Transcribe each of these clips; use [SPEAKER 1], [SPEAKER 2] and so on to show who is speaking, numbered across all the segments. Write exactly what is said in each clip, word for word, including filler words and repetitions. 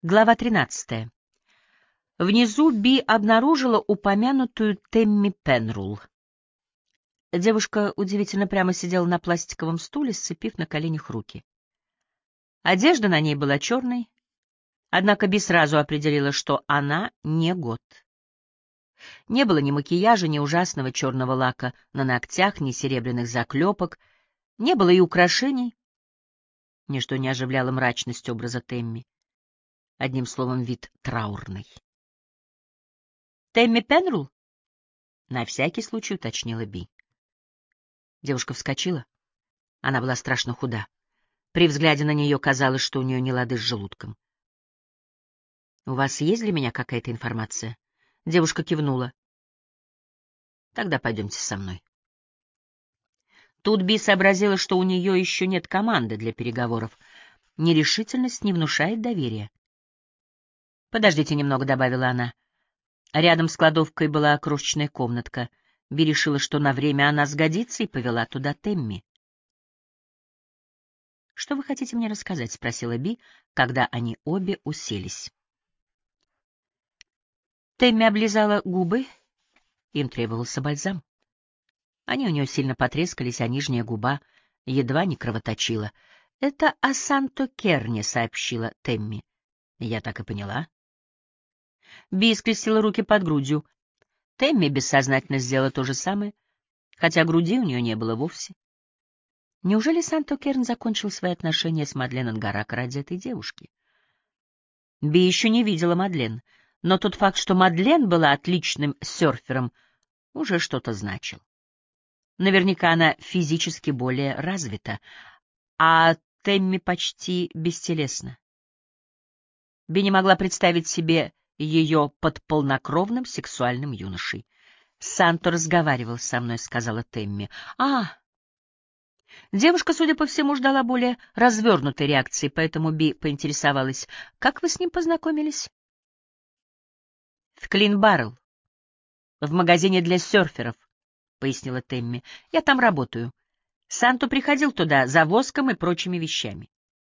[SPEAKER 1] Глава тринадцатая. Внизу Би обнаружила упомянутую Тэмми Пенрул. Девушка удивительно прямо сидела на пластиковом стуле, сцепив на коленях руки. Одежда на ней была черной, однако Би сразу определила, что она не гот. Не было ни макияжа, ни ужасного черного лака на ногтях, ни серебряных заклепок, не было и украшений. Ничто не оживляло мрачность образа Тэмми. Одним словом, вид траурный. «Тэмми Пенрул?» — на всякий случай уточнила Би. Девушка вскочила. Она была страшно худа. При взгляде на нее казалось, что у нее не лады с желудком. «У вас есть для меня какая-то информация?» Девушка кивнула. «Тогда пойдемте со мной». Тут Би сообразила, что у нее еще нет команды для переговоров. Нерешительность не внушает доверия. «Подождите немного», — добавила она. Рядом с кладовкой была крошечная комнатка. Би решила, что на время она сгодится, и повела туда Тэмми. «Что вы хотите мне рассказать?» — спросила Би, когда они обе уселись. Тэмми облизала губы. Им требовался бальзам. Они у нее сильно потрескались, а нижняя губа едва не кровоточила. «Это о Санто Керне», — сообщила Тэмми. «Я так и поняла». Би скрестила руки под грудью. Тэмми бессознательно сделала то же самое, хотя груди у нее не было вовсе. Неужели Санто Керн закончил свои отношения с Мадлен Ангарак ради этой девушки? Би еще не видела Мадлен, но тот факт, что Мадлен была отличным серфером, уже что-то значил. Наверняка она физически более развита, а Тэмми почти бестелесна. Би не могла представить себе ее под полнокровным сексуальным юношей. «Санто разговаривал со мной», — сказала Тэмми. «А!» Девушка, судя по всему, ждала более развернутой реакции, поэтому Би поинтересовалась, «Как вы с ним познакомились?» «В Клин-Баррелл, в магазине для серферов», — пояснила Тэмми. «Я там работаю. Санто приходил туда за воском и прочими вещами.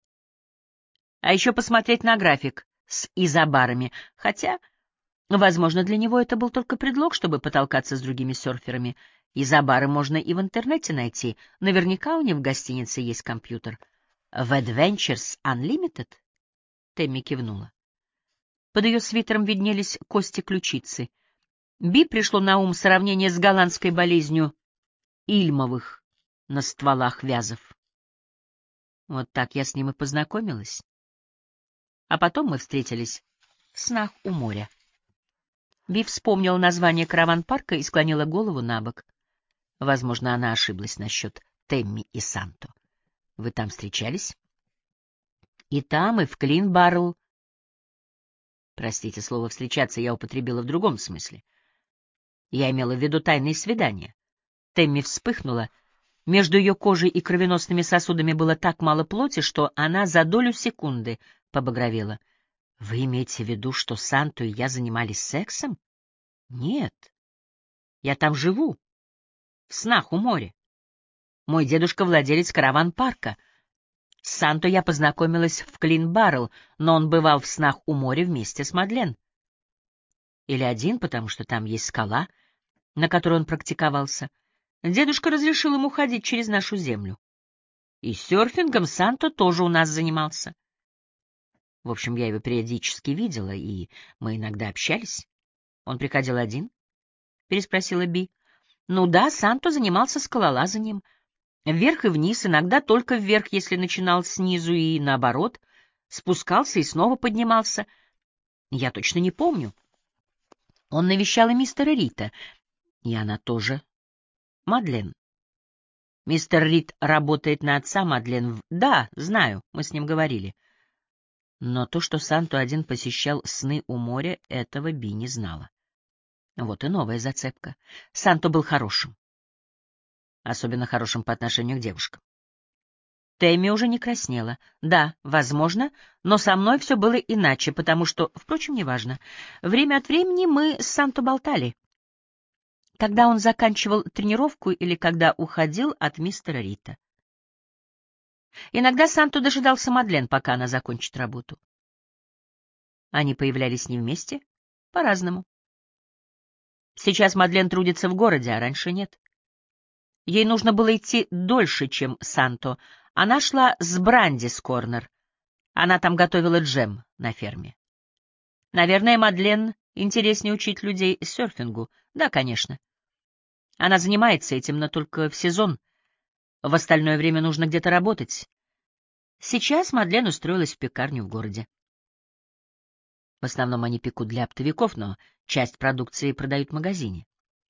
[SPEAKER 1] А еще посмотреть на график с изобарами, хотя, возможно, для него это был только предлог, чтобы потолкаться с другими серферами. Изобары можно и в интернете найти. Наверняка у них в гостинице есть компьютер. В Adventures Unlimited?» Тэмми кивнула. Под ее свитером виднелись кости ключицы. Би пришло на ум сравнение с голландской болезнью Ильмовых на стволах вязов. Вот так я с ним и познакомилась. А потом мы встретились в снах у моря. Би вспомнила название караван-парка и склонила голову на бок. Возможно, она ошиблась насчет Тэмми и Санто. Вы там встречались? И там, и в Клин-Баррелл. Простите, слово «встречаться» я употребила в другом смысле. Я имела в виду тайные свидания. Тэмми вспыхнула. Между ее кожей и кровеносными сосудами было так мало плоти, что она за долю секунды побагровела. Вы имеете в виду, что Санто и я занимались сексом? Нет. Я там живу. В снах у моря. Мой дедушка владелец караван-парка. С Санто я познакомилась в Клин-Баррелл, но он бывал в снах у моря вместе с Мадлен. Или один, потому что там есть скала, на которой он практиковался. Дедушка разрешил ему ходить через нашу землю. И серфингом Санто тоже у нас занимался. В общем, я его периодически видела, и мы иногда общались. Он приходил один? — переспросила Би. — Ну да, Санто занимался скалолазанием. Вверх и вниз, иногда только вверх, если начинал снизу, и наоборот. Спускался и снова поднимался. Я точно не помню. Он навещал и мистера Рита, и она тоже. Мадлен. Мистер Рид работает на отца Мадлен. В... Да, знаю, мы с ним говорили. Но то, что Санто один посещал сны у моря, этого Би не знала. Вот и новая зацепка. Санто был хорошим. Особенно хорошим по отношению к девушкам. Тэмми уже не краснела. Да, возможно, но со мной все было иначе, потому что, впрочем, неважно. Время от времени мы с Санто болтали. Когда он заканчивал тренировку или когда уходил от мистера Рита. Иногда Санто дожидался Мадлен, пока она закончит работу. Они появлялись не вместе, по-разному. Сейчас Мадлен трудится в городе, а раньше нет. Ей нужно было идти дольше, чем Санто. Она шла с Брандис Корнер. Она там готовила джем на ферме. Наверное, Мадлен интереснее учить людей серфингу. Да, конечно. Она занимается этим, но только в сезон. В остальное время нужно где-то работать. Сейчас Мадлен устроилась в пекарню в городе. В основном они пекут для оптовиков, но часть продукции продают в магазине.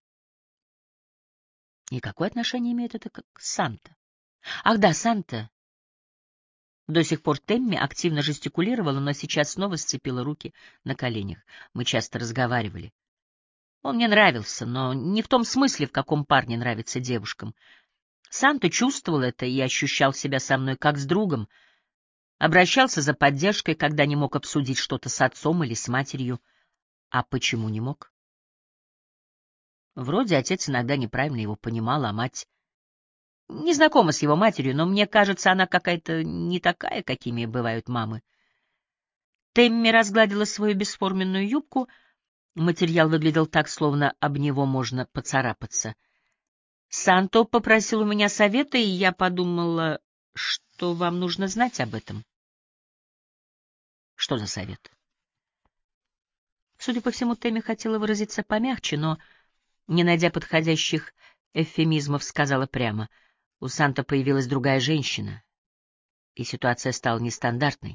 [SPEAKER 1] И какое отношение имеет это к Санта? Ах да, Санта. До сих пор Темми активно жестикулировала, но сейчас снова сцепила руки на коленях. Мы часто разговаривали. Он мне нравился, но не в том смысле, в каком парни нравятся девушкам. Санта чувствовал это и ощущал себя со мной как с другом. Обращался за поддержкой, когда не мог обсудить что-то с отцом или с матерью. А почему не мог? Вроде отец иногда неправильно его понимал, а мать... Не знакома с его матерью, но мне кажется, она какая-то не такая, какими бывают мамы. Темми разгладила свою бесформенную юбку. Материал выглядел так, словно об него можно поцарапаться. Санто попросил у меня совета, и я подумала, что вам нужно знать об этом. Что за совет? Судя по всему, Темми хотела выразиться помягче, но, не найдя подходящих эвфемизмов, сказала прямо. У Санто появилась другая женщина, и ситуация стала нестандартной.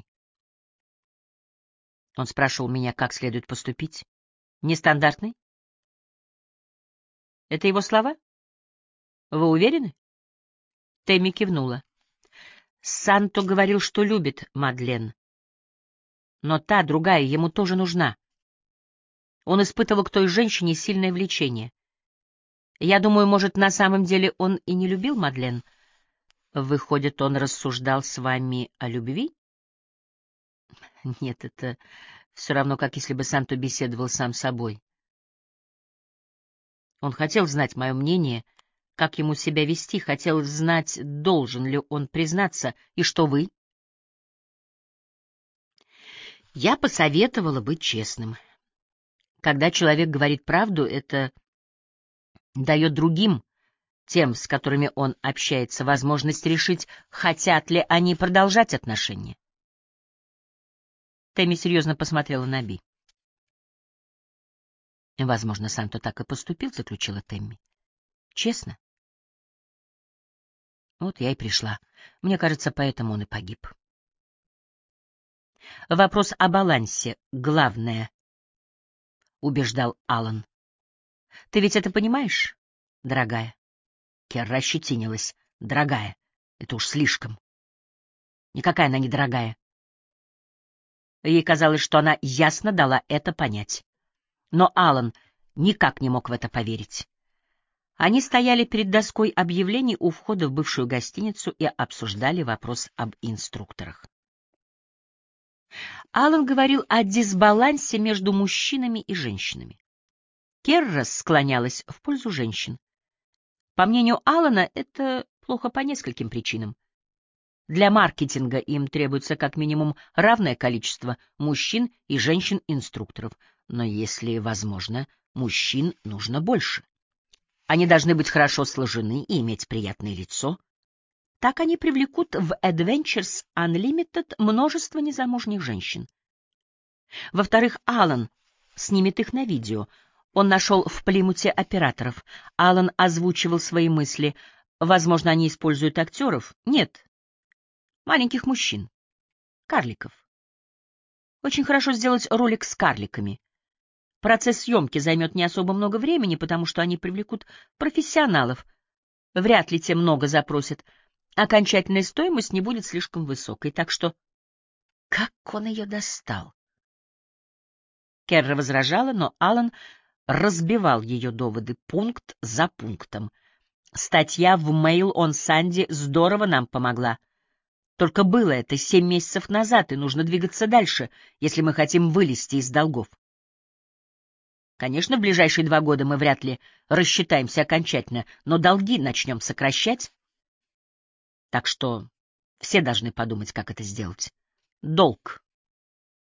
[SPEAKER 1] Он спрашивал меня, как следует поступить. Нестандартный? Это его слова? Вы уверены? Тэмми кивнула. Санто говорил, что любит Мадлен. Но та, другая, ему тоже нужна. Он испытывал к той женщине сильное влечение. Я думаю, может, на самом деле он и не любил Мадлен. Выходит, он рассуждал с вами о любви? Нет, это все равно, как если бы Санто беседовал сам с собой. Он хотел знать мое мнение, как ему себя вести, хотел знать, должен ли он признаться. И что вы? Я посоветовала быть честным. Когда человек говорит правду, это дает другим, тем, с которыми он общается, возможность решить, хотят ли они продолжать отношения. Тэмми серьезно посмотрела на Би. Возможно, Санто так и поступил, заключила Тэмми. Честно. Вот я и пришла. Мне кажется, поэтому он и погиб. Вопрос о балансе — главное, — убеждал Аллан. Ты ведь это понимаешь, дорогая? Керра ощетинилась. Дорогая, это уж слишком. Никакая она не дорогая. Ей казалось, что она ясно дала это понять. Но Аллан никак не мог в это поверить. Они стояли перед доской объявлений у входа в бывшую гостиницу и обсуждали вопрос об инструкторах. Аллан говорил о дисбалансе между мужчинами и женщинами. Керра склонялась в пользу женщин. По мнению Аллана, это плохо по нескольким причинам. Для маркетинга им требуется как минимум равное количество мужчин и женщин-инструкторов, но если возможно, мужчин нужно больше. Они должны быть хорошо сложены и иметь приятное лицо. Так они привлекут в Adventures Unlimited множество незамужних женщин. Во-вторых, Аллан снимет их на видео. Он нашел в Плимуте операторов. Аллан озвучивал свои мысли. Возможно, они используют актеров? Нет. Маленьких мужчин. Карликов. Очень хорошо сделать ролик с карликами. Процесс съемки займет не особо много времени, потому что они привлекут профессионалов. Вряд ли те много запросят. Окончательная стоимость не будет слишком высокой, так что... Как он ее достал? Керра возражала, но Аллан разбивал ее доводы пункт за пунктом. Статья в Mail on Sunday здорово нам помогла. Только было это семь месяцев назад, и нужно двигаться дальше, если мы хотим вылезти из долгов. Конечно, в ближайшие два года мы вряд ли рассчитаемся окончательно, но долги начнем сокращать. Так что все должны подумать, как это сделать. Долг.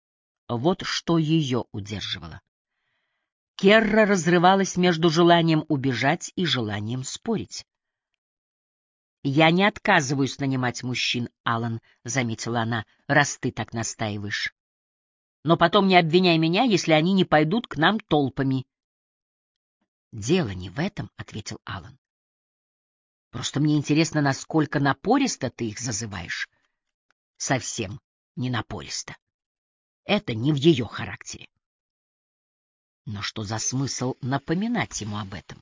[SPEAKER 1] Вот что ее удерживало. Керра разрывалась между желанием убежать и желанием спорить. «Я не отказываюсь нанимать мужчин, Аллан», — заметила она, — «раз ты так настаиваешь. Но потом не обвиняй меня, если они не пойдут к нам толпами». «Дело не в этом», — ответил Аллан. «Просто мне интересно, насколько напористо ты их зазываешь». «Совсем не напористо. Это не в ее характере». Но что за смысл напоминать ему об этом?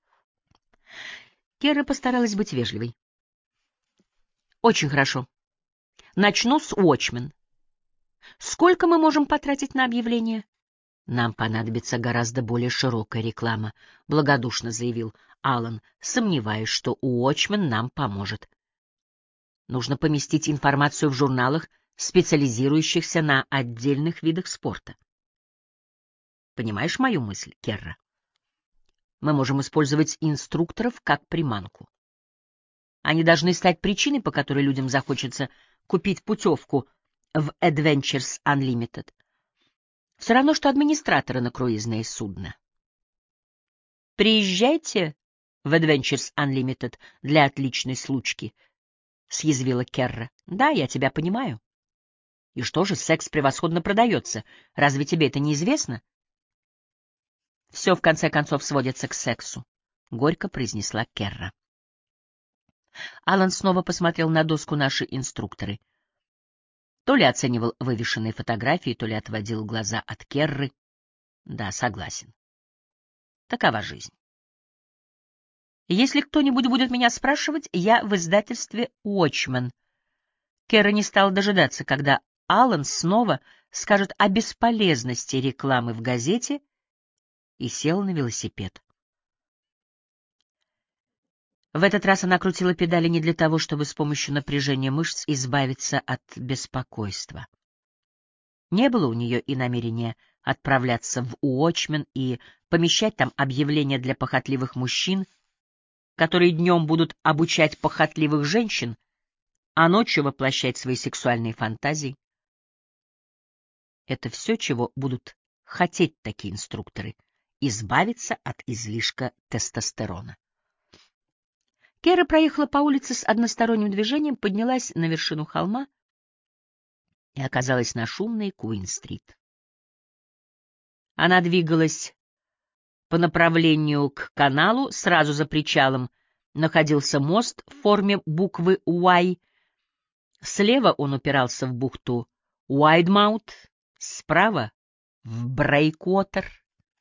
[SPEAKER 1] Кера постаралась быть вежливой. «Очень хорошо. Начну с Уотчмен. Сколько мы можем потратить на объявление?» «Нам понадобится гораздо более широкая реклама», — благодушно заявил Аллан, сомневаясь, что Уотчмен нам поможет. «Нужно поместить информацию в журналах, специализирующихся на отдельных видах спорта. Понимаешь мою мысль, Керра? Мы можем использовать инструкторов как приманку. Они должны стать причиной, по которой людям захочется купить путевку в Adventures Unlimited. Все равно, что администраторы на круизное судно. Приезжайте в Adventures Unlimited для отличной случки, — съязвила Керра. — Да, я тебя понимаю. И что же, секс превосходно продается. Разве тебе это не известно? — Все, в конце концов, сводится к сексу, — горько произнесла Керра. Аллан снова посмотрел на доску «Наши инструкторы». То ли оценивал вывешенные фотографии, то ли отводил глаза от Керры. Да, согласен. Такова жизнь. Если кто-нибудь будет меня спрашивать, я в издательстве «Уотчмен». Керра не стала дожидаться, когда Аллан снова скажет о бесполезности рекламы в газете, и села на велосипед. В этот раз она крутила педали не для того, чтобы с помощью напряжения мышц избавиться от беспокойства. Не было у нее и намерения отправляться в Уотчмен и помещать там объявления для похотливых мужчин, которые днем будут обучать похотливых женщин, а ночью воплощать свои сексуальные фантазии. Это все, чего будут хотеть такие инструкторы — избавиться от излишка тестостерона. Кера проехала по улице с односторонним движением, поднялась на вершину холма и оказалась на шумной Куин-стрит. Она двигалась по направлению к каналу, сразу за причалом находился мост в форме буквы «Y». Слева он упирался в бухту Уайдмаут, справа — в Брейквотер.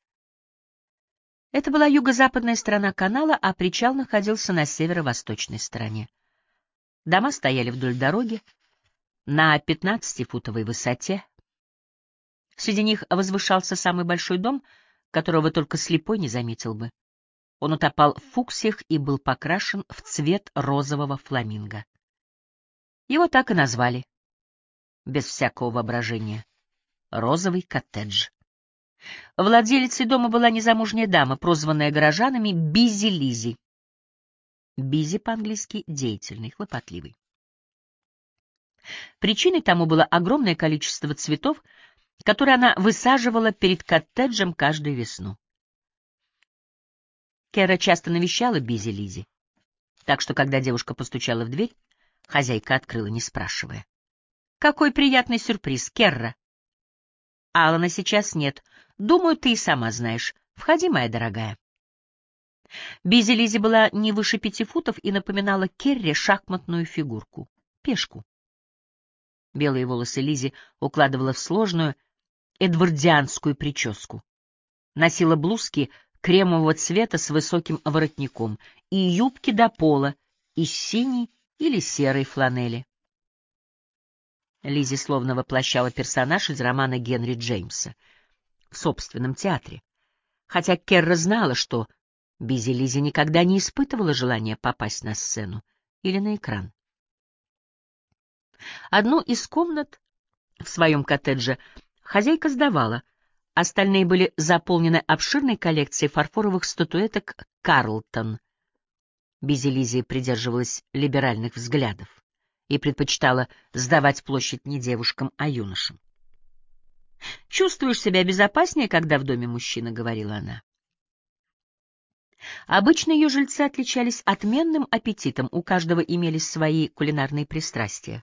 [SPEAKER 1] Это была юго-западная сторона канала, а причал находился на северо-восточной стороне. Дома стояли вдоль дороги на пятнадцатифутовой высоте. Среди них возвышался самый большой дом, которого только слепой не заметил бы. Он утопал в фуксиях и был покрашен в цвет розового фламинго. Его так и назвали, без всякого воображения — «Розовый коттедж». Владелицей дома была незамужняя дама, прозванная горожанами Бизи Лизи. Бизи по-английски — деятельный, хлопотливый. Причиной тому было огромное количество цветов, которые она высаживала перед коттеджем каждую весну. Кера часто навещала Бизи Лизи, так что, когда девушка постучала в дверь, хозяйка открыла, не спрашивая. «Какой приятный сюрприз, Керра!» «Алана сейчас нет. Думаю, ты и сама знаешь. Входи, моя дорогая». Бизи Лизи была не выше пяти футов и напоминала Керре шахматную фигурку — пешку. Белые волосы Лизи укладывала в сложную эдвардианскую прическу. Носила блузки кремового цвета с высоким воротником и юбки до пола из синей или серой фланели. Лизи словно воплощала персонаж из романа Генри Джеймса в собственном театре, хотя Керра знала, что Бизи Лизи никогда не испытывала желания попасть на сцену или на экран. Одну из комнат в своем коттедже хозяйка сдавала, остальные были заполнены обширной коллекцией фарфоровых статуэток «Карлтон». Бизи Лизи придерживалась либеральных взглядов и предпочитала сдавать площадь не девушкам, а юношам. чувствуешь себя безопаснее, когда в доме мужчина», — говорила она. Обычно ее жильцы отличались отменным аппетитом, у каждого имелись свои кулинарные пристрастия.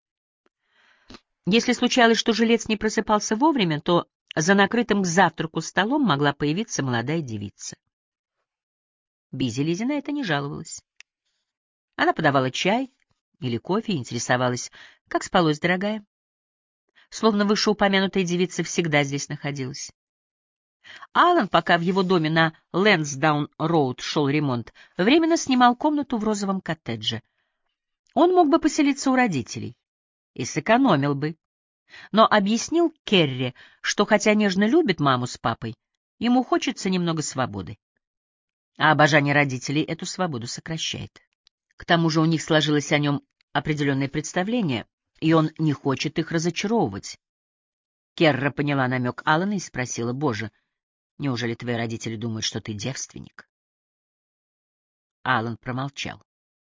[SPEAKER 1] Если случалось, что жилец не просыпался вовремя, то за накрытым к завтраку столом могла появиться молодая девица. Бизи Лизи на это не жаловалась. Она подавала чай или кофе и интересовалась, как спалось, дорогая. Словно вышеупомянутая девица всегда здесь находилась. Алан, пока в его доме на Лэнсдаун-роуд шел ремонт, временно снимал комнату в розовом коттедже. Он мог бы поселиться у родителей и сэкономил бы, но объяснил Керри, что хотя нежно любит маму с папой, ему хочется немного свободы. А обожание родителей эту свободу сокращает. К тому же у них сложилось о нем определенное представление, и он не хочет их разочаровывать. Керра поняла намек Алана и спросила: «Боже, неужели твои родители думают, что ты девственник?» Алан промолчал.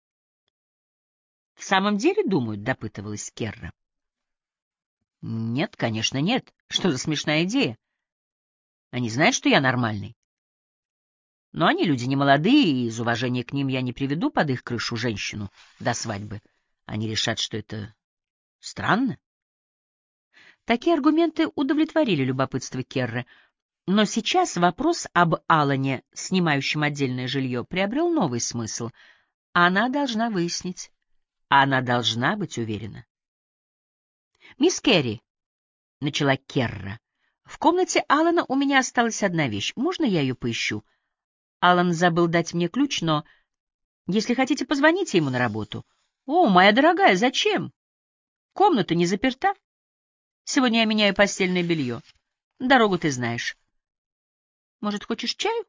[SPEAKER 1] «В самом деле думают?» — допытывалась Керра. «Нет, конечно, нет. Что за смешная идея? Они знают, что я нормальный. Но они люди немолодые, и из уважения к ним я не приведу под их крышу женщину до свадьбы. Они решат, что это странно». Такие аргументы удовлетворили любопытство Керры, но сейчас вопрос об Алане, снимающем отдельное жилье, приобрел новый смысл. Она должна выяснить. Она должна быть уверена. «Мисс Керри», — начала Керра, — «в комнате Алана у меня осталась одна вещь. Можно я ее поищу? Алан забыл дать мне ключ, но если хотите, позвоните ему на работу». «О, моя дорогая, зачем? Комната не заперта. Сегодня я меняю постельное белье. Дорогу ты знаешь. Может, хочешь чаю?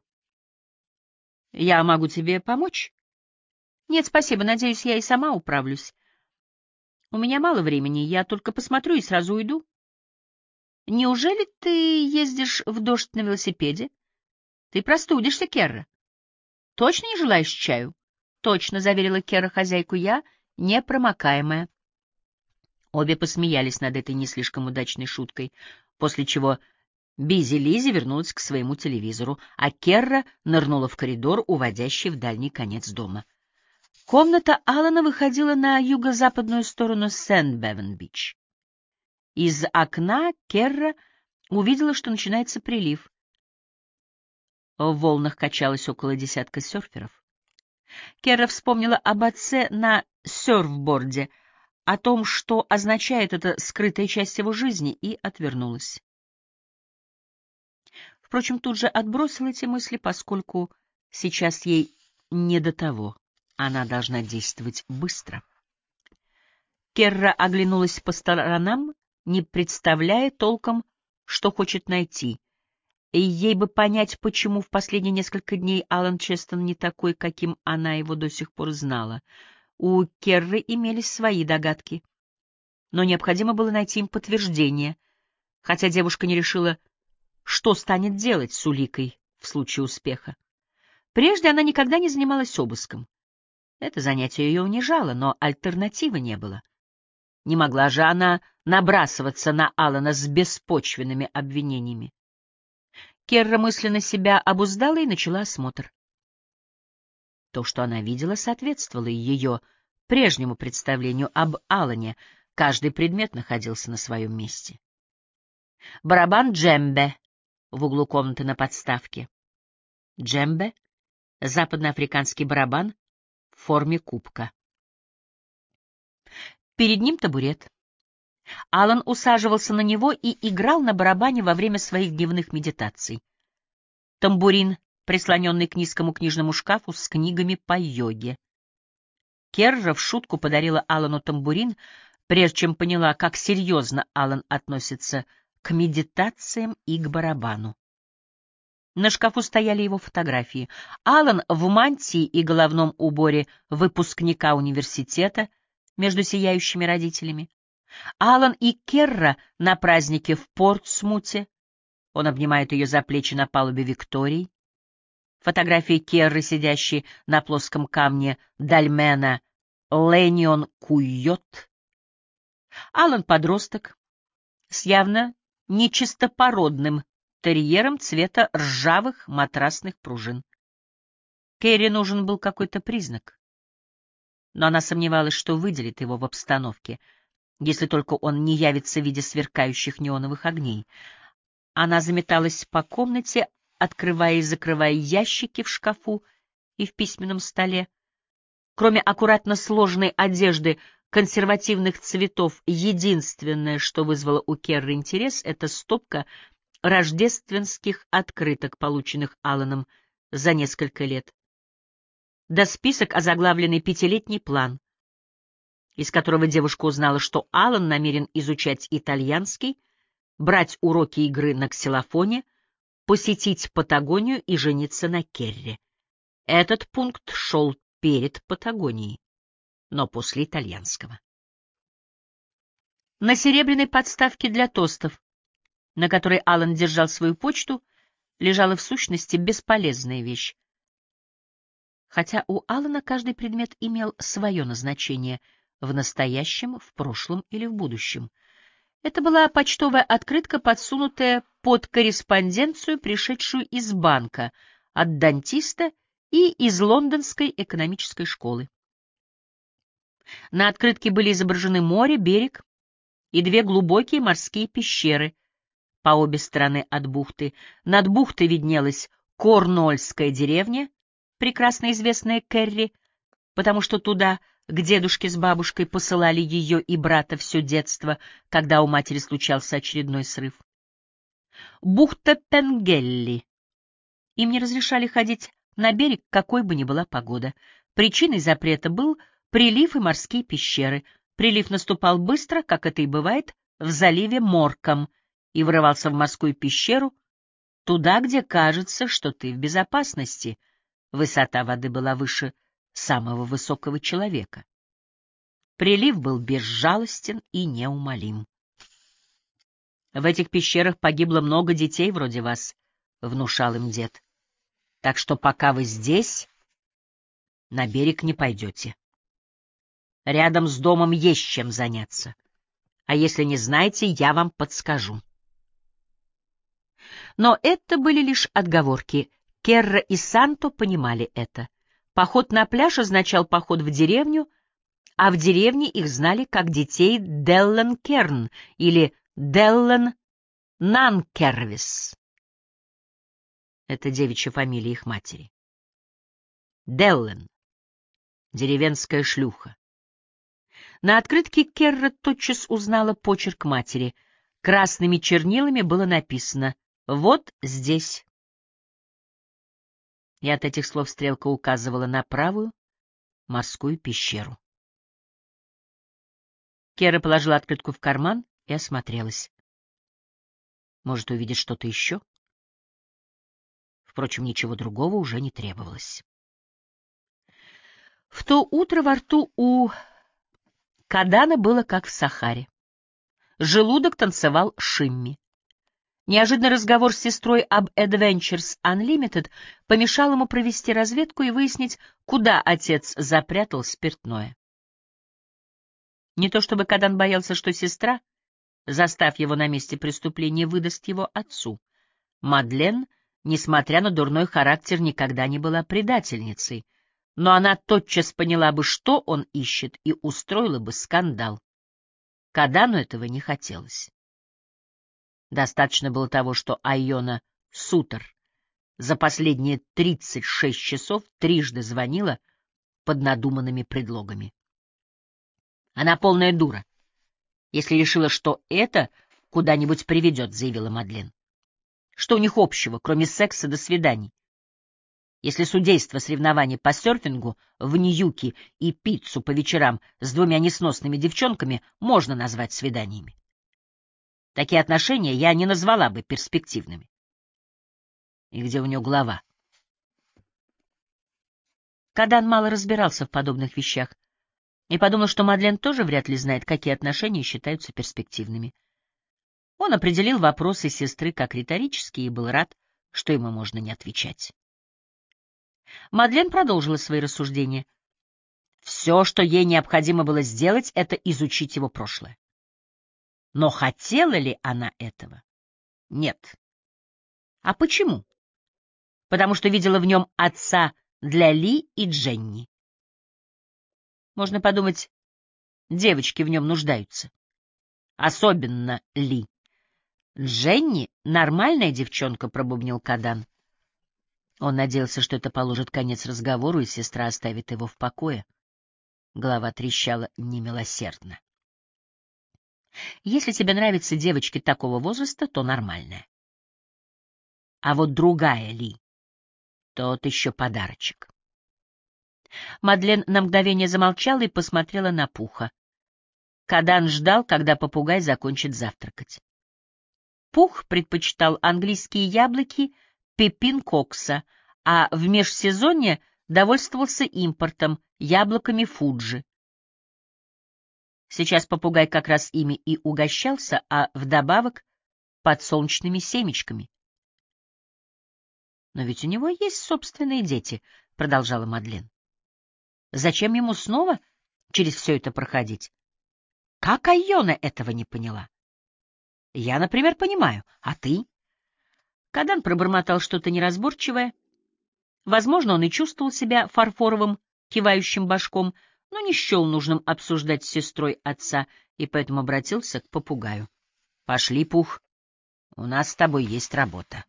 [SPEAKER 1] Я могу тебе помочь?» «Нет, спасибо. Надеюсь, я и сама управлюсь. У меня мало времени. Я только посмотрю и сразу уйду». «Неужели ты ездишь в дождь на велосипеде? Ты простудишься, Керра. Точно не желаешь чаю?» «Точно», — заверила Керра хозяйку, — «я непромокаемая». Обе посмеялись над этой не слишком удачной шуткой, после чего Бизи Лизи вернулась к своему телевизору, а Керра нырнула в коридор, уводящий в дальний конец дома. Комната Алана выходила на юго-западную сторону Сент-Бевен-Бич. Из окна Керра увидела, что начинается прилив. В волнах качалось около десятка серферов. Керра вспомнила об отце на серфборде, о том, что означает эта скрытая часть его жизни, и отвернулась. Впрочем, тут же отбросила эти мысли, поскольку сейчас ей не до того. Она должна действовать быстро. Керра оглянулась по сторонам, не представляя толком, что хочет найти. И ей бы понять, почему в последние несколько дней Алан Честон не такой, каким она его до сих пор знала. У Керры имелись свои догадки, но необходимо было найти им подтверждение, хотя девушка не решила, что станет делать с уликой в случае успеха. Прежде она никогда не занималась обыском. Это занятие ее унижало, но альтернативы не было. Не могла же она набрасываться на Алана с беспочвенными обвинениями. Керра мысленно себя обуздала и начала осмотр. То, что она видела, соответствовало ее прежнему представлению об Алане. Каждый предмет находился на своем месте. Барабан джембе в углу комнаты на подставке. Джембе — западноафриканский барабан в форме кубка. Перед ним табурет. Алан усаживался на него и играл на барабане во время своих дневных медитаций. Тамбурин, прислоненный к низкому книжному шкафу с книгами по йоге. Керра в шутку подарила Алану тамбурин, прежде чем поняла, как серьезно Алан относится к медитациям и к барабану. На шкафу стояли его фотографии. Алан в мантии и головном уборе выпускника университета между сияющими родителями. Алан и Керра на празднике в Портсмуте. Он обнимает ее за плечи на палубе Виктории. Фотографии Керры, сидящей на плоском камне дольмена Лэнион Куйот. Алан — подросток, с явно нечистопородным терьером цвета ржавых матрасных пружин. Керри нужен был какой-то признак, но она сомневалась, что выделит его в обстановке, если только он не явится в виде сверкающих неоновых огней. Она заметалась по комнате, открывая и закрывая ящики в шкафу и в письменном столе. Кроме аккуратно сложенной одежды консервативных цветов, единственное, что вызвало у Керры интерес, — это стопка рождественских открыток, полученных Алланом за несколько лет, да список, озаглавленный «Пятилетний план», из которого девушка узнала, что Аллан намерен изучать итальянский, брать уроки игры на ксилофоне, посетить Патагонию и жениться на Керри. Этот пункт шел перед Патагонией, но после итальянского. На серебряной подставке для тостов, на которой Аллан держал свою почту, лежала в сущности бесполезная вещь. Хотя у Аллана каждый предмет имел свое назначение в настоящем, в прошлом или в будущем. Это была почтовая открытка, подсунутая под корреспонденцию, пришедшую из банка, от дантиста и из лондонской экономической школы. На открытке были изображены море, берег и две глубокие морские пещеры по обе стороны от бухты. Над бухтой виднелась Корнуольская деревня, прекрасно известная Керри, потому что туда к дедушке с бабушкой посылали ее и брата все детство, когда у матери случался очередной срыв. Бухта Пенгелли. Им не разрешали ходить на берег, какой бы ни была погода. Причиной запрета был прилив и морские пещеры. Прилив наступал быстро, как это и бывает, в заливе Морком, и врывался в морскую пещеру, туда, где кажется, что ты в безопасности. Высота воды была выше самого высокого человека. Прилив был безжалостен и неумолим. «В этих пещерах погибло много детей вроде вас», — внушал им дед. «Так что пока вы здесь, на берег не пойдете. Рядом с домом есть чем заняться. А если не знаете, я вам подскажу». Но это были лишь отговорки. Керра и Санто понимали это. Поход на пляж означал поход в деревню, а в деревне их знали как детей Деллен-Керн или Деллен-Нанкервис. Это девичья фамилия их матери. Деллен — деревенская шлюха. На открытке Керра тотчас узнала почерк матери. Красными чернилами было написано «Вот здесь». И от этих слов стрелка указывала на правую морскую пещеру. Кера положила открытку в карман и осмотрелась. Может, увидит что-то еще? Впрочем, ничего другого уже не требовалось. В то утро во рту у Кадана было как в Сахаре. Желудок танцевал шимми. Неожиданный разговор с сестрой об Adventures Unlimited помешал ему провести разведку и выяснить, куда отец запрятал спиртное. Не то чтобы Кадан боялся, что сестра, застав его на месте преступления, выдаст его отцу. Мадлен, несмотря на дурной характер, никогда не была предательницей, но она тотчас поняла бы, что он ищет, и устроила бы скандал. Кадану этого не хотелось. Достаточно было того, что Айона Сутер за последние тридцать шесть часов трижды звонила под надуманными предлогами. Она полная дура, если решила, что это куда-нибудь приведет, — заявила Мадлен. Что у них общего, кроме секса до свиданий? Если судейство, соревнования по серфингу в Ньюки и пиццу по вечерам с двумя несносными девчонками можно назвать свиданиями. Такие отношения я не назвала бы перспективными. И где у нее голова? Кадан мало разбирался в подобных вещах и подумал, что Мадлен тоже вряд ли знает, какие отношения считаются перспективными. Он определил вопросы сестры как риторические и был рад, что ему можно не отвечать. Мадлен продолжила свои рассуждения. Все, что ей необходимо было сделать, — это изучить его прошлое. Но хотела ли она этого? Нет. А почему? Потому что видела в нем отца для Ли и Дженни. Можно подумать, девочки в нем нуждаются. Особенно Ли. Дженни — нормальная девчонка, — пробубнил Кадан. Он надеялся, что это положит конец разговору, и сестра оставит его в покое. Голова трещала немилосердно. Если тебе нравятся девочки такого возраста, то нормальная. А вот другая Ли — тот еще подарочек. Мадлен на мгновение замолчала и посмотрела на Пуха. Кадан ждал, когда попугай закончит завтракать. Пух предпочитал английские яблоки Пепин Кокса, а в межсезонье довольствовался импортом, яблоками Фуджи. Сейчас попугай как раз ими и угощался, а вдобавок подсолнечными семечками. — Но ведь у него есть собственные дети, — продолжала Мадлен. — Зачем ему снова через все это проходить? Как Айона этого не поняла? Я, например, понимаю, а ты? Кадан пробормотал что-то неразборчивое. Возможно, он и чувствовал себя фарфоровым, кивающим башком, но не счел нужным обсуждать с сестрой отца, и поэтому обратился к попугаю. — Пошли, Пух, у нас с тобой есть работа.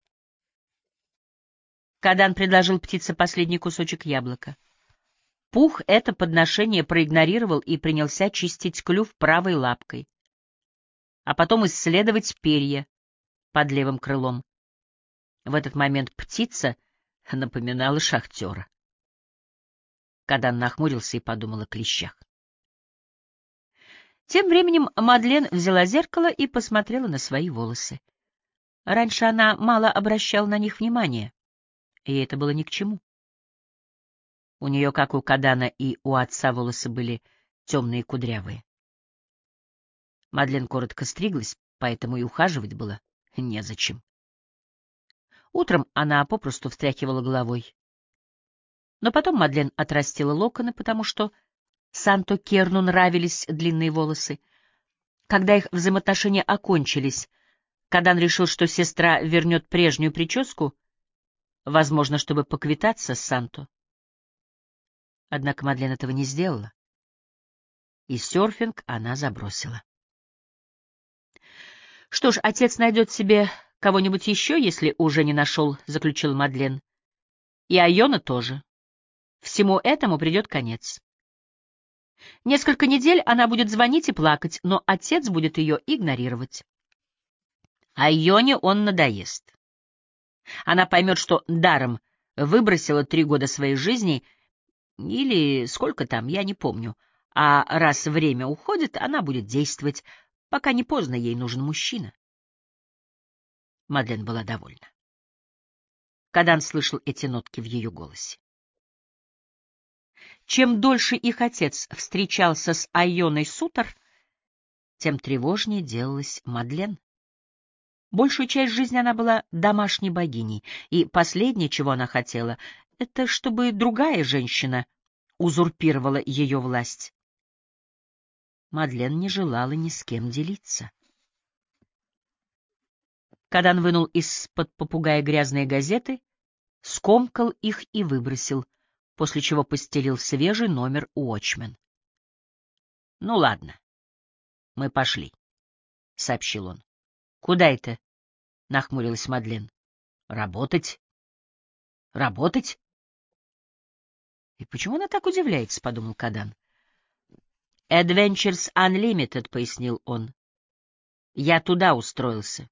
[SPEAKER 1] Кадан предложил птице последний кусочек яблока. Пух это подношение проигнорировал и принялся чистить клюв правой лапкой, а потом исследовать перья под левым крылом. В этот момент птица напоминала шахтера. Кадан нахмурился и подумал о клещах. Тем временем Мадлен взяла зеркало и посмотрела на свои волосы. Раньше она мало обращала на них внимания, и это было ни к чему. У нее, как у Кадана и у отца, волосы были темные и кудрявые. Мадлен коротко стриглась, поэтому и ухаживать было незачем. Утром она попросту встряхивала головой. Но потом Мадлен отрастила локоны, потому что Санто Керну нравились длинные волосы. Когда их взаимоотношения окончились, Кадан решил, что сестра вернет прежнюю прическу, возможно, чтобы поквитаться с Санто. Однако Мадлен этого не сделала, и серфинг она забросила. — Что ж, отец найдет себе кого-нибудь еще, если уже не нашел, — заключил Мадлен. — И Айона тоже. Всему этому придет конец. Несколько недель она будет звонить и плакать, но отец будет ее игнорировать. Айоне он надоест. Она поймет, что даром выбросила три года своей жизни, или сколько там, я не помню, а раз время уходит, она будет действовать, пока не поздно ей нужен мужчина. Мадлен была довольна. Кадан слышал эти нотки в ее голосе. Чем дольше их отец встречался с Айоной Сутер, тем тревожнее делалась Мадлен. Большую часть жизни она была домашней богиней, и последнее, чего она хотела, — это чтобы другая женщина узурпировала ее власть. Мадлен не желала ни с кем делиться. Кадан вынул из-под попугая грязные газеты, скомкал их и выбросил, после чего постелил свежий номер Уотчмен. — Ну ладно, мы пошли, — сообщил он. — Куда это? — нахмурилась Мадлен. — Работать. — Работать? — И почему она так удивляется? — подумал Кадан. — Adventures Unlimited, — пояснил он. — Я туда устроился.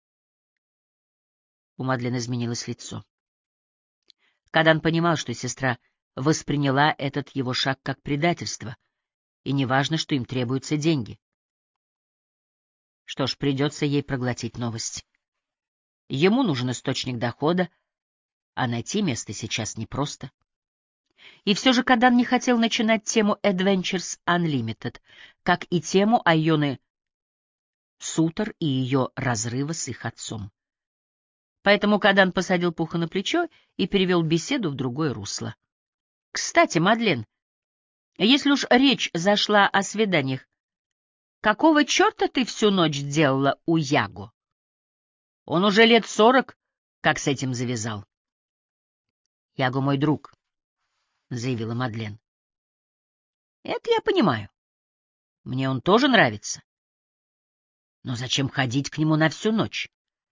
[SPEAKER 1] У Мадлен изменилось лицо. Кадан понимал, что сестра восприняла этот его шаг как предательство, и неважно, что им требуются деньги. Что ж, придется ей проглотить новость. Ему нужен источник дохода, а найти место сейчас непросто. И все же Кадан не хотел начинать тему Adventures Unlimited, как и тему Айоны Сутер и ее разрыва с их отцом. Поэтому Кадан посадил Пуха на плечо и перевел беседу в другое русло. — Кстати, Мадлен, если уж речь зашла о свиданиях, какого черта ты всю ночь делала у Яго? Он уже лет сорок, как с этим завязал. — Яго мой друг, — заявила Мадлен. — Это я понимаю. Мне он тоже нравится. Но зачем ходить к нему на всю ночь?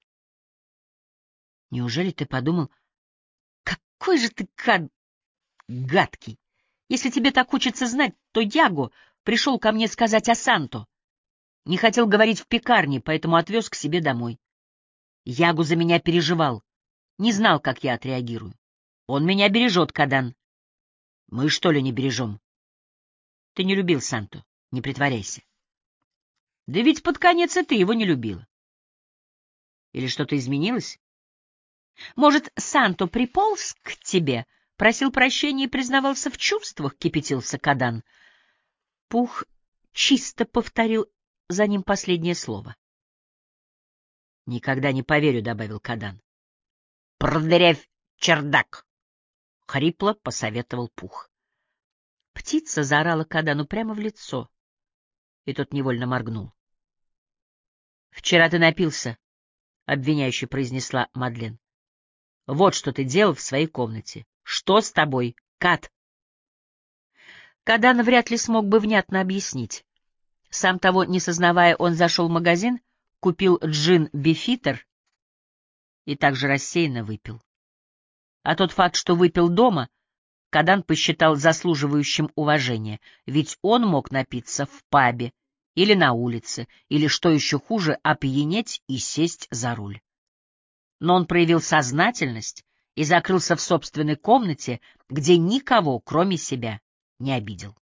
[SPEAKER 1] Неужели ты подумал, какой же ты гад... гадкий? Если тебе так хочется знать, то Яго пришел ко мне сказать о Санто. Не хотел говорить в пекарне, поэтому отвез к себе домой. Яго за меня переживал, не знал, как я отреагирую. Он меня бережет, Кадан. Мы что ли не бережем? Ты не любил Санту, не притворяйся. Да ведь под конец и ты его не любила. Или что-то изменилось? Может, Санто приполз к тебе, просил прощения и признавался в чувствах, кипятился Кадан. Пух чисто повторил за ним последнее слово. — Никогда не поверю, — добавил Кадан. — Проверяй чердак! — хрипло посоветовал Пух. Птица заорала Кадану прямо в лицо, и тот невольно моргнул. — Вчера ты напился, — обвиняюще произнесла Мадлен. — Вот что ты делал в своей комнате. Что с тобой, Кат? Кадан вряд ли смог бы внятно объяснить. Сам того не сознавая, он зашел в магазин, купил джин-бифитер и также рассеянно выпил. А тот факт, что выпил дома, Кадан посчитал заслуживающим уважения, ведь он мог напиться в пабе или на улице, или, что еще хуже, опьянеть и сесть за руль. Но он проявил сознательность и закрылся в собственной комнате, где никого, кроме себя, не обидел.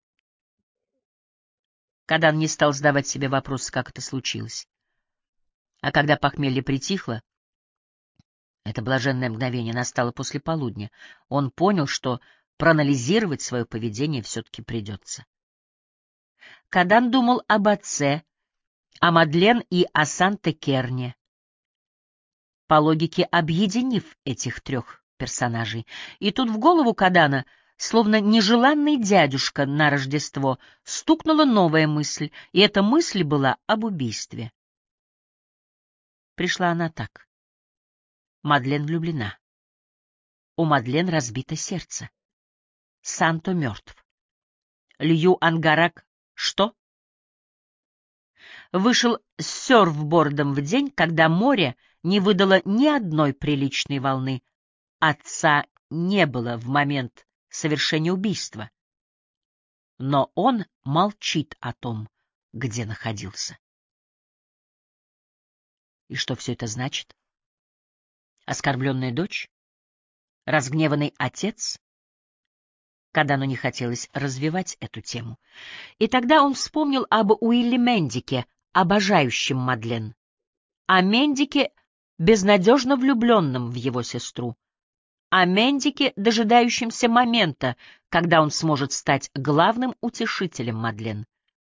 [SPEAKER 1] Кадан не стал задавать себе вопрос, как это случилось. А когда похмелье притихло, это блаженное мгновение настало после полудня, он понял, что проанализировать свое поведение все-таки придется. Кадан думал об отце, о Мадлен и о Санте-Керне, по логике объединив этих трех персонажей. И тут в голову Кадана, словно нежеланный дядюшка на Рождество, стукнула новая мысль, и эта мысль была об убийстве. Пришла она так. Мадлен влюблена. У Мадлен разбито сердце. Санто мертв. Лью Ангарак что? Вышел с сёрфбордом в день, когда море не выдало ни одной приличной волны. Отца не было в момент совершения убийства. Но он молчит о том, где находился. И что все это значит? Оскорбленная дочь? Разгневанный отец? Кадану не хотелось развивать эту тему. И тогда он вспомнил об Уилле Мендике, обожающем Мадлен, о Мендике, безнадежно влюбленном в его сестру, о Мендике, дожидающемся момента, когда он сможет стать главным утешителем Мадлен.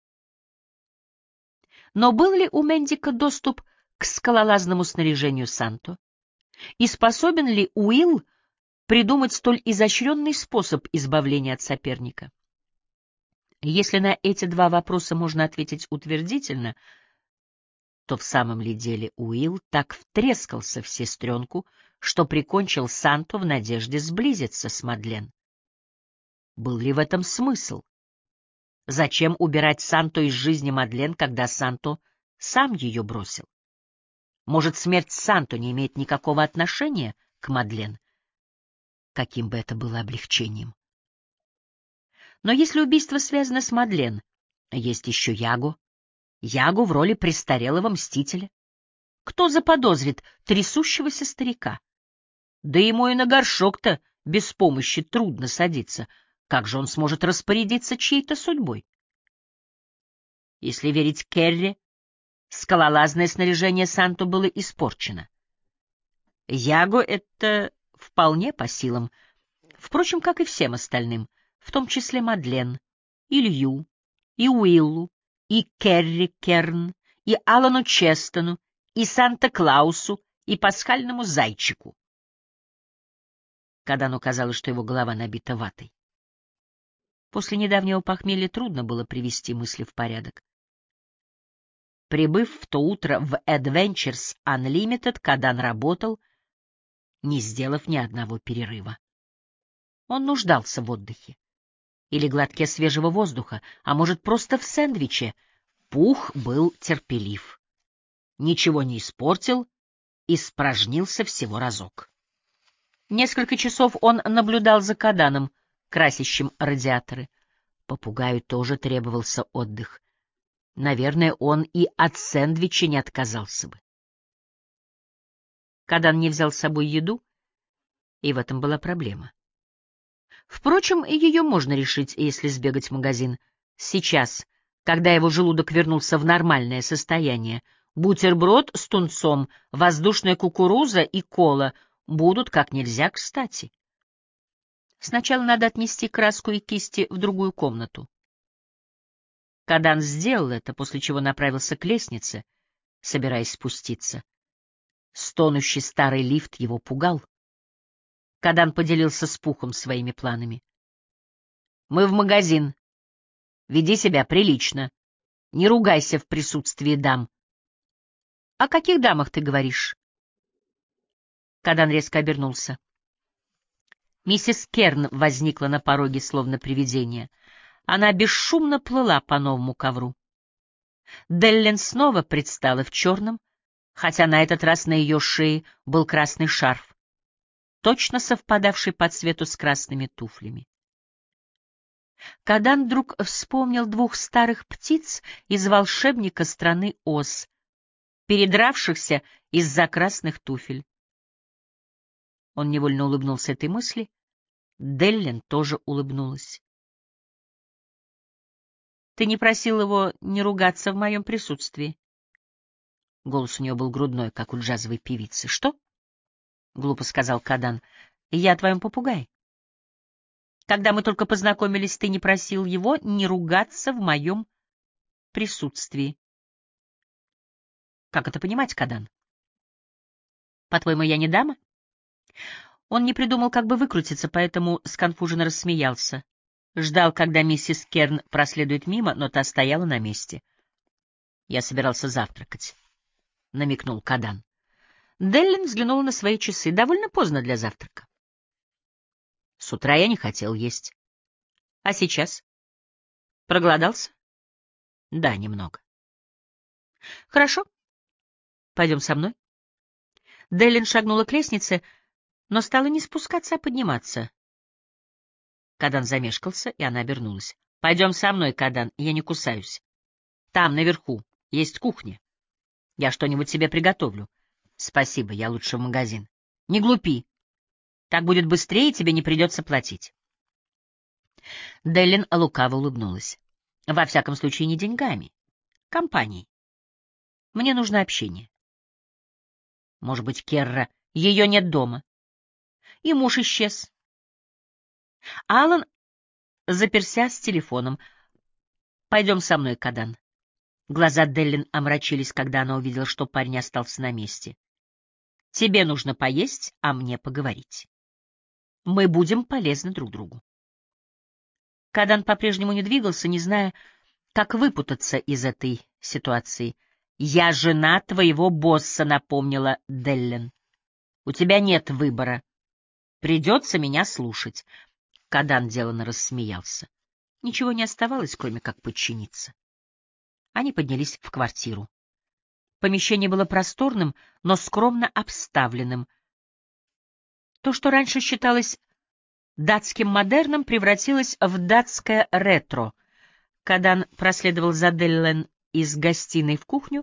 [SPEAKER 1] Но был ли у Мендика доступ к скалолазному снаряжению Санто? И способен ли Уилл придумать столь изощренный способ избавления от соперника? Если на эти два вопроса можно ответить утвердительно, то в самом ли деле Уилл так втрескался в сестренку, что прикончил Санто в надежде сблизиться с Мадлен? Был ли в этом смысл? Зачем убирать Санто из жизни Мадлен, когда Санто сам ее бросил? Может, смерть Санто не имеет никакого отношения к Мадлен? Каким бы это было облегчением. Но если убийство связано с Мадлен, есть еще Яго. Яго в роли престарелого мстителя. Кто заподозрит трясущегося старика? Да ему и на горшок-то без помощи трудно садиться. Как же он сможет распорядиться чьей-то судьбой? Если верить Керри, скалолазное снаряжение Санто было испорчено. Яго это вполне по силам, впрочем, как и всем остальным, в том числе Мадлен, и Лью, и Уиллу, и Керри Керн, и Алану Честону, и Санта-Клаусу, и пасхальному зайчику. Кадану казалось, что его голова набита ватой. После недавнего похмелья трудно было привести мысли в порядок. Прибыв в то утро в Adventures Unlimited, Кадан работал, не сделав ни одного перерыва. Он нуждался в отдыхе. Или глотке свежего воздуха, а может, просто в сэндвиче. Пух был терпелив. Ничего не испортил, испражнился всего разок. Несколько часов он наблюдал за Каданом, красящим радиаторы. Попугаю тоже требовался отдых. Наверное, он и от сэндвича не отказался бы. Кадан не взял с собой еду, и в этом была проблема. Впрочем, ее можно решить, если сбегать в магазин. Сейчас, когда его желудок вернулся в нормальное состояние, бутерброд с тунцом, воздушная кукуруза и кола будут как нельзя кстати. Сначала надо отнести краску и кисти в другую комнату. Кадан сделал это, после чего направился к лестнице, собираясь спуститься. Стонущий старый лифт его пугал. Кадан поделился с Пухом своими планами. «Мы в магазин. Веди себя прилично. Не ругайся в присутствии дам». «О каких дамах ты говоришь?» Кадан резко обернулся. Миссис Керн возникла на пороге, словно привидение. Она бесшумно плыла по новому ковру. Деллен снова предстала в черном, хотя на этот раз на ее шее был красный шарф, точно совпадавший по цвету с красными туфлями. Кадан вдруг вспомнил двух старых птиц из волшебника страны Оз, передравшихся из-за красных туфель. Он невольно улыбнулся этой мысли. Деллен тоже улыбнулась. «Ты не просил его не ругаться в моем присутствии?» Голос у нее был грудной, как у джазовой певицы. «Что?» — глупо сказал Кадан. «Я о твоем попугае. Когда мы только познакомились, ты не просил его не ругаться в моем присутствии». «Как это понимать, Кадан? По-твоему, я не дама?» Он не придумал, как бы выкрутиться, поэтому сконфуженно рассмеялся. Ждал, когда миссис Керн проследует мимо, но та стояла на месте. «Я собирался завтракать», — намекнул Кадан. Деллин взглянул на свои часы. «Довольно поздно для завтрака». «С утра я не хотел есть». «А сейчас? Проголодался?» «Да, немного». «Хорошо. Пойдем со мной». Деллин шагнула к лестнице, но стала не спускаться, а подниматься. Кадан замешкался, и она обернулась. — Пойдем со мной, Кадан, я не кусаюсь. Там, наверху, есть кухня. Я что-нибудь себе приготовлю. — Спасибо, я лучше в магазин. — Не глупи. Так будет быстрее, и тебе не придется платить. Деллин лукаво улыбнулась. — Во всяком случае, не деньгами. Компанией. Мне нужно общение. Может быть, Керра... Ее нет дома. И муж исчез. Алан заперся с телефоном. «Пойдем со мной, Кадан». Глаза Деллин омрачились, когда она увидела, что парень остался на месте. «Тебе нужно поесть, а мне поговорить. Мы будем полезны друг другу». Кадан по-прежнему не двигался, не зная, как выпутаться из этой ситуации. «Я жена твоего босса», — напомнила Деллин. «У тебя нет выбора. Придется меня слушать». Кадан деланно рассмеялся. Ничего не оставалось, кроме как подчиниться. Они поднялись в квартиру. Помещение было просторным, но скромно обставленным. То, что раньше считалось датским модерном, превратилось в датское ретро. Кадан проследовал за Деллен из гостиной в кухню.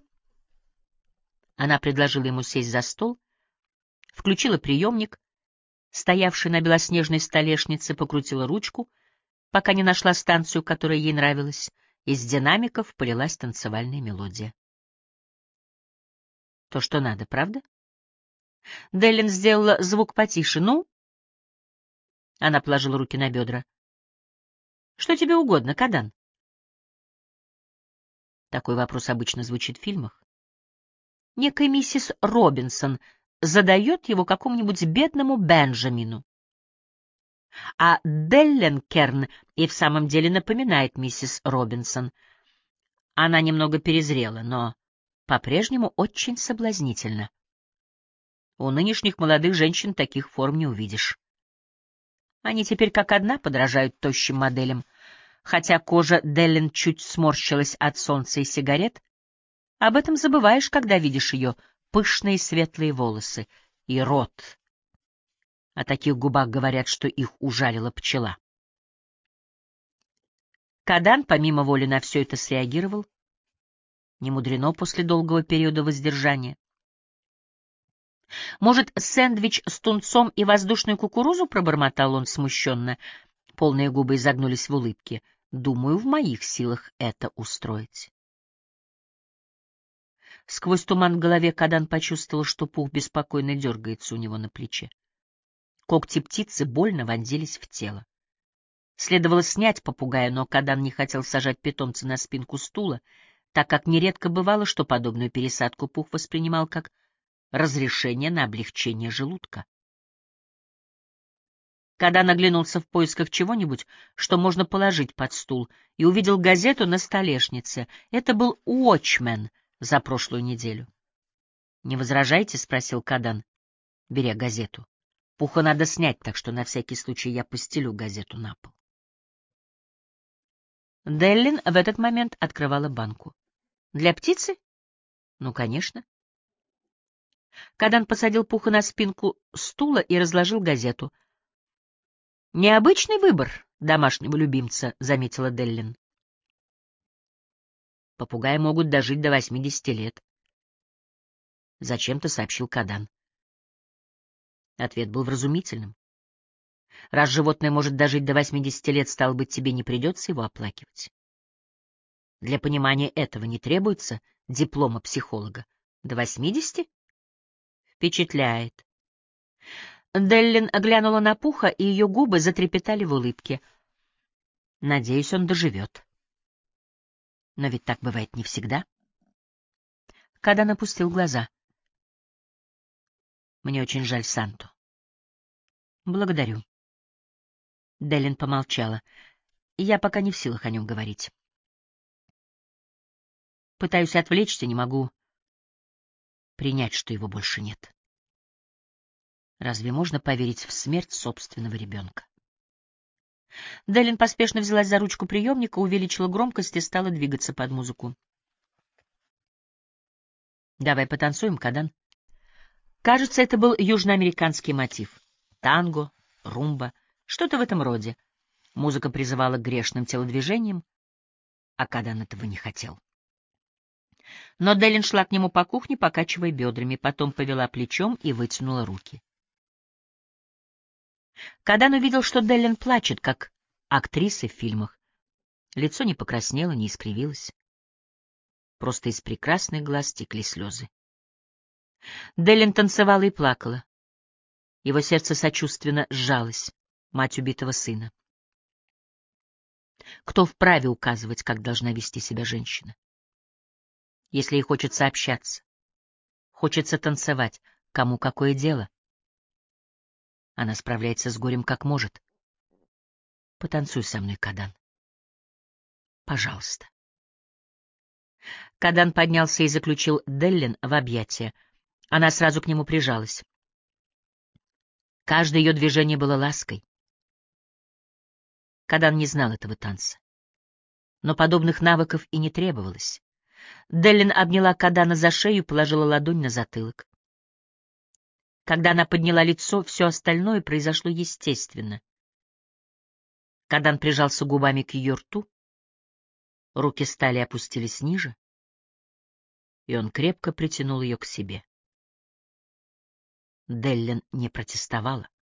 [SPEAKER 1] Она предложила ему сесть за стол, включила приемник, стоявший на белоснежной столешнице, покрутила ручку, пока не нашла станцию, которая ей нравилась. Из динамиков полилась танцевальная мелодия. То, что надо, правда? Деллин сделала звук потише. «Ну?» Она положила руки на бедра. «Что тебе угодно, Кадан?» Такой вопрос обычно звучит в фильмах. Некая миссис Робинсон задает его какому-нибудь бедному Бенджамину. А Деллен Керн и в самом деле напоминает миссис Робинсон. Она немного перезрела, но по-прежнему очень соблазнительна. У нынешних молодых женщин таких форм не увидишь. Они теперь как одна подражают тощим моделям. Хотя кожа Деллин чуть сморщилась от солнца и сигарет, об этом забываешь, когда видишь ее пышные светлые волосы и рот. О таких губах говорят, что их ужалила пчела. Кадан помимо воли на все это среагировал. Немудрено после долгого периода воздержания. «Может, сэндвич с тунцом и воздушную кукурузу?» — пробормотал он смущенно. Полные губы изогнулись в улыбке. «Думаю, в моих силах это устроить». Сквозь туман в голове Кадан почувствовал, что пух беспокойно дергается у него на плече. Когти птицы больно вонзились в тело. Следовало снять попугая, но Кадан не хотел сажать питомца на спинку стула, так как нередко бывало, что подобную пересадку пух воспринимал как разрешение на облегчение желудка. Кадан оглянулся в поисках чего-нибудь, что можно положить под стул, и увидел газету на столешнице. Это был «Уотчмен» за прошлую неделю. «Не возражаете?» — спросил Кадан, беря газету. «Пуха надо снять, так что на всякий случай я постелю газету на пол». Деллин в этот момент открывала банку. «Для птицы? Ну, конечно». Кадан посадил Пуха на спинку стула и разложил газету. «Необычный выбор домашнего любимца», — заметила Деллин. «Попугаи могут дожить до восьмидесяти лет», — зачем-то сообщил Кадан. Ответ был вразумительным. «Раз животное может дожить до восьмидесяти лет, стало быть, тебе не придется его оплакивать. Для понимания этого не требуется диплома психолога. До восьмидесяти? Впечатляет». Деллин оглянула на Пуха, и ее губы затрепетали в улыбке. «Надеюсь, он доживет. Но ведь так бывает не всегда». Кадан опустил глаза. «Мне очень жаль Санту». «Благодарю». Деллин помолчала. «Я пока не в силах о нем говорить. Пытаюсь отвлечься, не могу принять, что его больше нет. Разве можно поверить в смерть собственного ребенка?» Деллин поспешно взялась за ручку приемника, увеличила громкость и стала двигаться под музыку. «Давай потанцуем, Кадан». Кажется, это был южноамериканский мотив. Танго, румба, что-то в этом роде. Музыка призывала к грешным телодвижениям, а Кадан этого не хотел. Но Деллин шла к нему по кухне, покачивая бедрами, потом повела плечом и вытянула руки. Кадан увидел, что Деллин плачет, как актрисы в фильмах. Лицо не покраснело, не искривилось. Просто из прекрасных глаз текли слезы. Деллин танцевала и плакала. Его сердце сочувственно сжалось. Мать убитого сына. Кто вправе указывать, как должна вести себя женщина? Если ей хочется общаться, хочется танцевать, кому какое дело? Она справляется с горем как может. Потанцуй со мной, Кадан. Пожалуйста. Кадан поднялся и заключил Деллин в объятия. Она сразу к нему прижалась. Каждое ее движение было лаской. Кадан не знал этого танца. Но подобных навыков и не требовалось. Деллин обняла Кадана за шею и положила ладонь на затылок. Когда она подняла лицо, все остальное произошло естественно. Кадан прижался губами к ее рту, руки стали опустились ниже, и он крепко притянул ее к себе. Деллин не протестовала.